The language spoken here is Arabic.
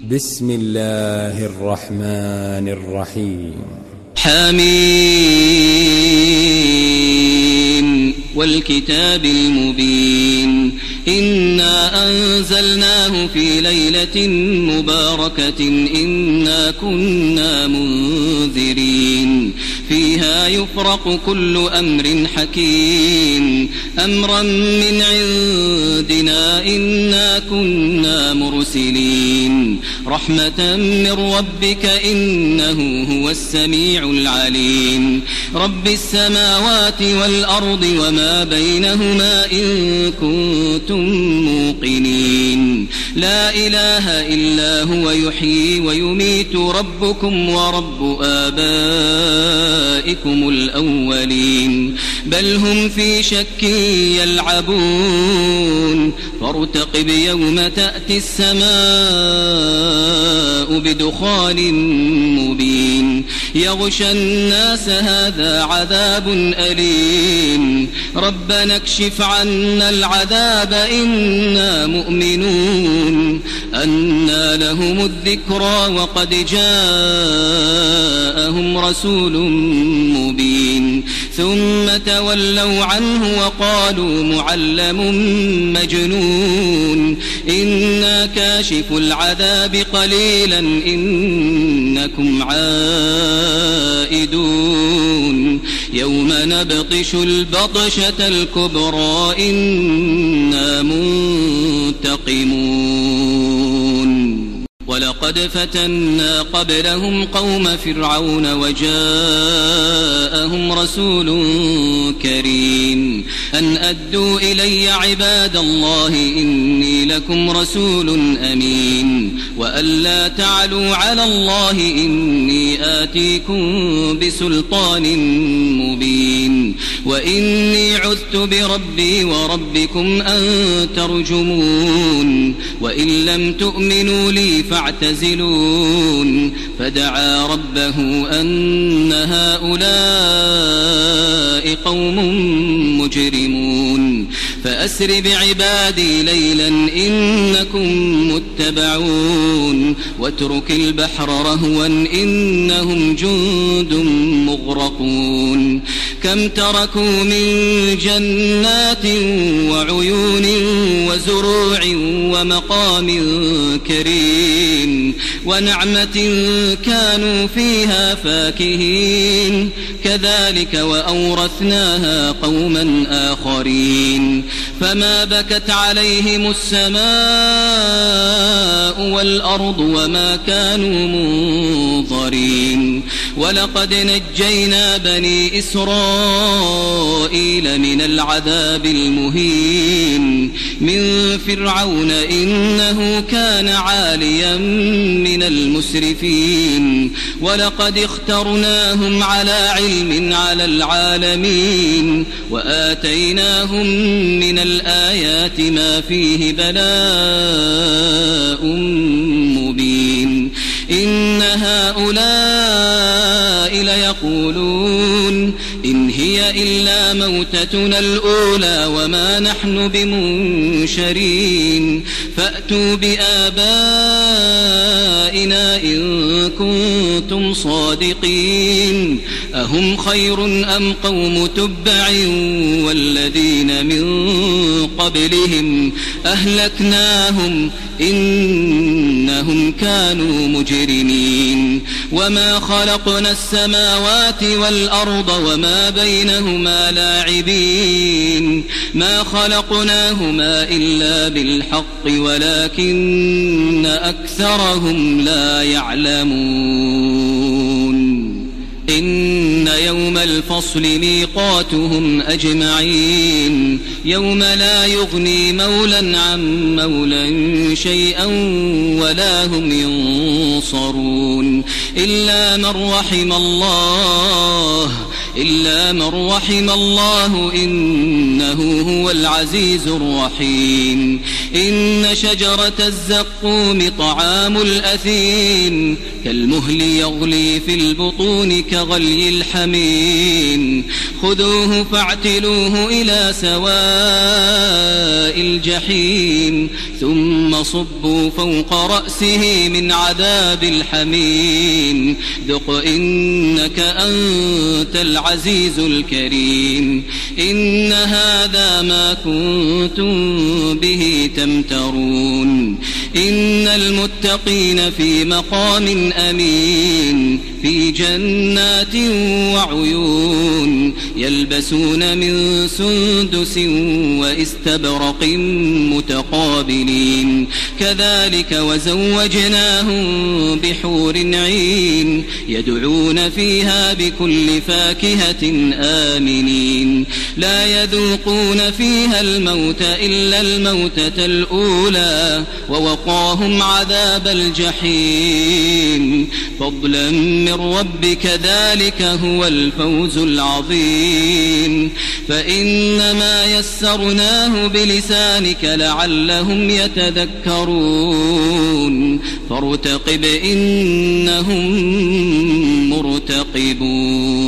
بسم الله الرحمن الرحيم. حميم والكتاب المبين إنا أنزلناه في ليلة مباركة إنا كنا منذرين فيها يفرق كل أمر حكيم أمرا من عندنا إنا كنا مرسلين رحمة من ربك إنه هو السميع العليم رب السماوات والأرض وما بينهما إن كنتم موقنين لا إله إلا هو يحيي ويميت ربكم ورب آبائكم الأولين بل هم في شك يلعبون فارتقب يوم تأتي السماء بدخان مبين يغشى الناس هذا عذاب أليم ربنا اكشف عنا العذاب إنا مؤمنون أنى لهم الذكرى وقد جاءهم رسول مبين ثم تولوا عنه وقالوا معلم مجنون إنا كاشف العذاب قليلا إنكم عائدون يوم نبطش البطشة الكبرى إنا منتقمون ولقد فتنا قبلهم قوم فرعون وجاءهم رسول كريم أن أدوا إلي عباد الله إني لكم رسول أمين وألا تعلوا على الله إني آتيكم بسلطان مبين وإني عذت بربي وربكم أن ترجمون وإن لم تؤمنوا لي فاعتزلون فدعا ربه أن هؤلاء قوم مجرمون فأسر بعبادي ليلا إنكم متبعون واترك البحر رهوا إنهم جند مغرقون كم تركوا من جنات وعيون وزروع ومقام كريم ونعمة كانوا فيها فاكهين كذلك وأورثناها قوما آخرين فما بكت عليهم السماء والأرض وما كانوا منظرين ولقد نجينا بني إسرائيل من العذاب المهين من فرعون إنه كان عاليا من المسرفين ولقد اخترناهم على علم على العالمين وآتيناهم من الآيات ما فيه بلاء مبين إن هؤلاء ليقولون إن هي إلا موتتنا الأولى وما نحن بمنشرين فأتوا بآبائنا إن كنتم صادقين أهم خير أم قوم تبع والذين من قبلهم أهلكناهم إنهم كانوا مجرمين وما خلقنا السماوات والأرض وما بينهما لاعبين ما خلقناهما إلا بالحق ولكن أكثرهم لا يعلمون إن يوم الفصل ميقاتهم أجمعين يوم لا يغني مولا عن مولا شيئا ولا هم ينصرون إلا من رحم الله إلا من رحم الله إنه هو العزيز الرحيم. إن شجرة الزقوم طعام الأثيم كالمهل يغلي في البطون كغلي الحميم. خذوه فاعتلوه إلى سواء الجحيم ثم صبوا فوق رأسه من عذاب الحميم ذق إنك أنت العزيز الكريم. إن هذا ما كنتم به تمترون. إن المتقين في مقام أمين في جنات وعيون يلبسون من سندس واستبرق متقابلين كذلك وزوجناهم بحور عين يدعون فيها بكل فاكهة آمنين لا يذوقون فيها الموت إلا الموتة الأولى ووقاهم عذاب الجحيم فضلا من ربك ذلك هو الفوز العظيم. فإنما يسرناه بلسانك لعلهم يتذكرون فارتقب إنهم مرتقبون.